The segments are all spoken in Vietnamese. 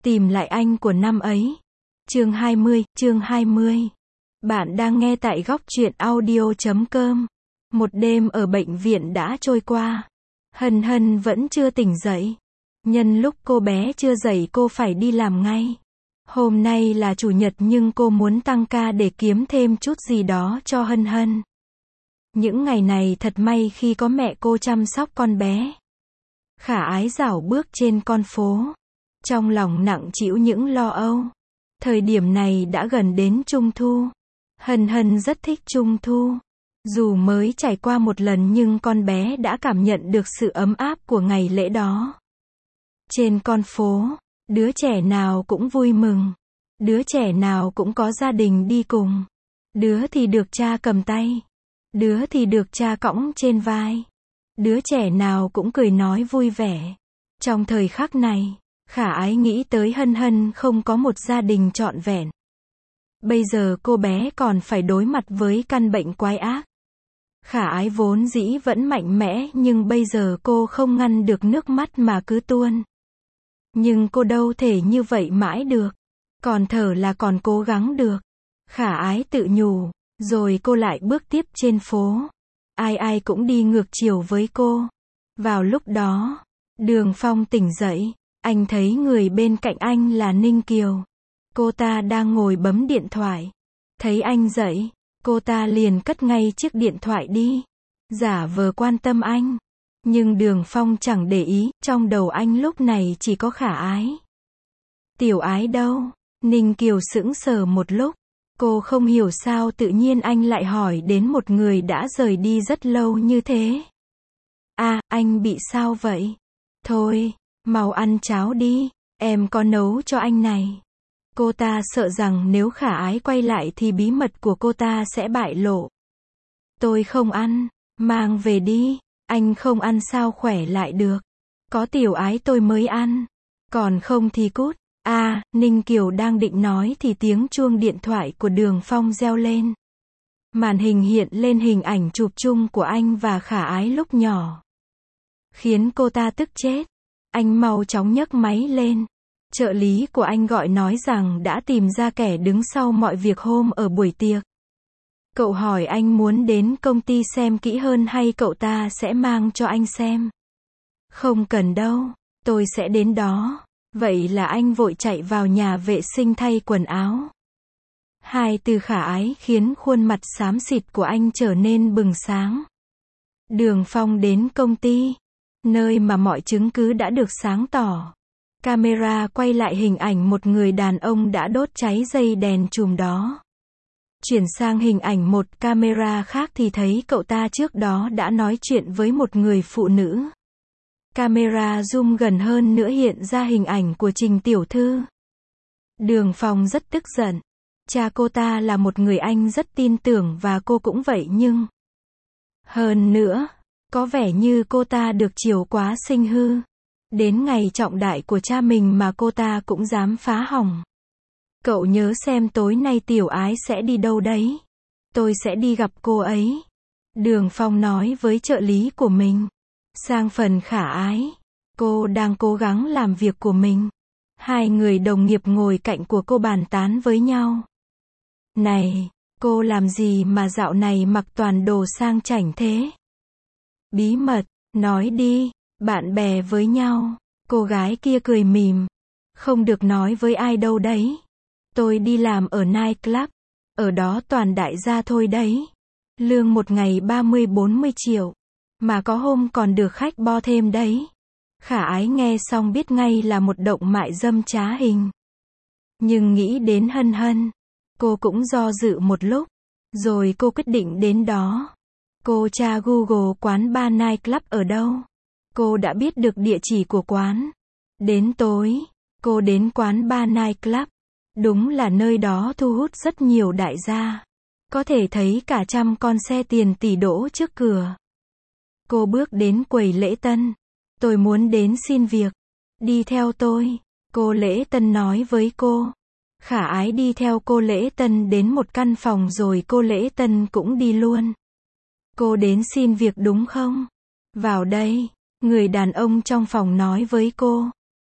Tìm lại anh của năm ấy. Chương 20. Bạn đang nghe tại góc truyện audio.com. Một đêm ở bệnh viện đã trôi qua. Hân Hân vẫn chưa tỉnh dậy. Nhân lúc cô bé chưa dậy cô phải đi làm ngay. Hôm nay là chủ nhật nhưng cô muốn tăng ca để kiếm thêm chút gì đó cho Hân Hân. Những ngày này thật may khi có mẹ cô chăm sóc con bé. Khả Ái dạo bước trên con phố. Trong lòng nặng trĩu những lo âu. Thời điểm này đã gần đến Trung Thu. Hân Hân rất thích Trung Thu. Dù mới trải qua một lần nhưng con bé đã cảm nhận được sự ấm áp của ngày lễ đó. Trên con phố, đứa trẻ nào cũng vui mừng. Đứa trẻ nào cũng có gia đình đi cùng. Đứa thì được cha cầm tay. Đứa thì được cha cõng trên vai. Đứa trẻ nào cũng cười nói vui vẻ. Trong thời khắc này, Khả Ái nghĩ tới Hân Hân không có một gia đình trọn vẹn. Bây giờ cô bé còn phải đối mặt với căn bệnh quái ác. Khả Ái vốn dĩ vẫn mạnh mẽ nhưng bây giờ cô không ngăn được nước mắt mà cứ tuôn. Nhưng cô đâu thể như vậy mãi được. Còn thở là còn cố gắng được. Khả Ái tự nhủ, rồi cô lại bước tiếp trên phố. Ai ai cũng đi ngược chiều với cô. Vào lúc đó, Đường Phong tỉnh dậy. Anh thấy người bên cạnh anh là Ninh Kiều. Cô ta đang ngồi bấm điện thoại. Thấy anh dậy, cô ta liền cất ngay chiếc điện thoại đi. Giả vờ quan tâm anh. Nhưng Đường Phong chẳng để ý, trong đầu anh lúc này chỉ có Khả Ái. Tiểu Ái đâu? Ninh Kiều sững sờ một lúc. Cô không hiểu sao tự nhiên anh lại hỏi đến một người đã rời đi rất lâu như thế. À, anh bị sao vậy? Thôi, mau ăn cháo đi, em có nấu cho anh này. Cô ta sợ rằng nếu Khả Ái quay lại thì bí mật của cô ta sẽ bại lộ. Tôi không ăn, mang về đi, anh không ăn sao khỏe lại được. Có Tiểu Ái tôi mới ăn, còn không thì cút. À, Ninh Kiều đang định nói thì tiếng chuông điện thoại của Đường Phong reo lên. Màn hình hiện lên hình ảnh chụp chung của anh và Khả Ái lúc nhỏ. Khiến cô ta tức chết. Anh mau chóng nhấc máy lên. Trợ lý của anh gọi nói rằng đã tìm ra kẻ đứng sau mọi việc hôm ở buổi tiệc. Cậu hỏi anh muốn đến công ty xem kỹ hơn hay cậu ta sẽ mang cho anh xem. Không cần đâu, tôi sẽ đến đó. Vậy là anh vội chạy vào nhà vệ sinh thay quần áo. Hai từ Khả Ái khiến khuôn mặt xám xịt của anh trở nên bừng sáng. Đường Phong đến công ty, nơi mà mọi chứng cứ đã được sáng tỏ. Camera quay lại hình ảnh một người đàn ông đã đốt cháy dây đèn chùm đó. Chuyển sang hình ảnh một camera khác thì thấy cậu ta trước đó đã nói chuyện với một người phụ nữ. Camera zoom gần hơn nữa hiện ra hình ảnh của Trình tiểu thư. Đường Phong rất tức giận. Cha cô ta là một người anh rất tin tưởng và cô cũng vậy nhưng... Hơn nữa, có vẻ như cô ta được chiều quá sinh hư. Đến ngày trọng đại của cha mình mà cô ta cũng dám phá hỏng. Cậu nhớ xem tối nay Tiểu Ái sẽ đi đâu đấy. Tôi sẽ đi gặp cô ấy. Đường Phong nói với trợ lý của mình. Sang phần Khả Ái. Cô đang cố gắng làm việc của mình. Hai người đồng nghiệp ngồi cạnh của cô bàn tán với nhau. Này, cô làm gì mà dạo này mặc toàn đồ sang chảnh thế? Bí mật, nói đi, bạn bè với nhau. Cô gái kia cười mỉm. Không được nói với ai đâu đấy. Tôi đi làm ở night club. Ở đó toàn đại gia thôi đấy. Lương một ngày 30-40 triệu. Mà có hôm còn được khách bo thêm đấy. Khả Ái nghe xong biết ngay là một động mại dâm trá hình. Nhưng nghĩ đến Hân Hân. Cô cũng do dự một lúc. Rồi cô quyết định đến đó. Cô tra Google quán bar night club ở đâu. Cô đã biết được địa chỉ của quán. Đến tối, cô đến quán bar night club. Đúng là nơi đó thu hút rất nhiều đại gia. Có thể thấy cả trăm con xe tiền tỷ đỗ trước cửa. Cô bước đến quầy lễ tân. Tôi muốn đến xin việc. Đi theo tôi. Cô lễ tân nói với cô. Khả Ái đi theo cô lễ tân đến một căn phòng rồi cô lễ tân cũng đi luôn. Cô đến xin việc đúng không? Vào đây. Người đàn ông trong phòng nói với cô.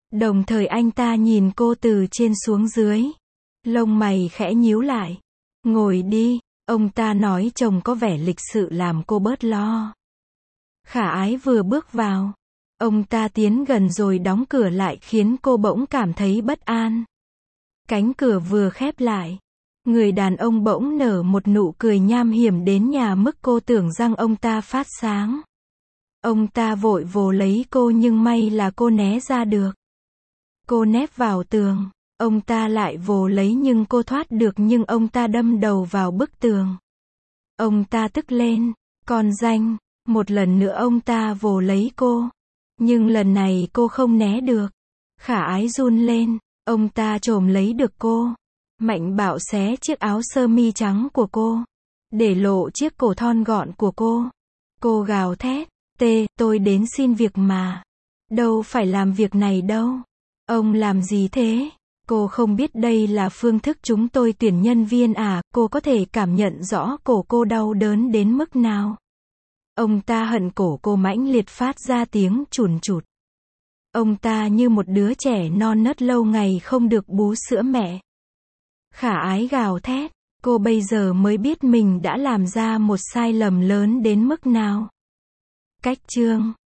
Đồng thời anh ta nhìn cô từ trên xuống dưới. Lông mày khẽ nhíu lại. Ngồi đi, ông ta nói trông có vẻ lịch sự làm cô bớt lo. Khả Ái vừa bước vào. Ông ta tiến gần rồi đóng cửa lại khiến cô bỗng cảm thấy bất an. Cánh cửa vừa khép lại. Người đàn ông bỗng nở một nụ cười nham hiểm đến nhà mức cô tưởng rằng ông ta phát sáng. Ông ta vội vồ lấy cô nhưng may là cô né ra được. Cô nép vào tường. Ông ta lại vồ lấy nhưng cô thoát được nhưng ông ta đâm đầu vào bức tường. Ông ta tức lên. Con danh. Một lần nữa ông ta vồ lấy cô. Nhưng lần này cô không né được. Khả Ái run lên. Ông ta chồm lấy được cô. Mạnh bạo xé chiếc áo sơ mi trắng của cô. Để lộ chiếc cổ thon gọn của cô. Cô gào thét. Tôi đến xin việc mà. Đâu phải làm việc này đâu. Ông làm gì thế? Cô không biết đây là phương thức chúng tôi tuyển nhân viên à? Cô có thể cảm nhận rõ cổ cô đau đớn đến mức nào. Ông ta hận cổ cô mãnh liệt phát ra tiếng chùn chụt. Ông ta như một đứa trẻ non nớt lâu ngày không được bú sữa mẹ. Khả Ái gào thét. Cô bây giờ mới biết mình đã làm ra một sai lầm lớn đến mức nào. Cách chương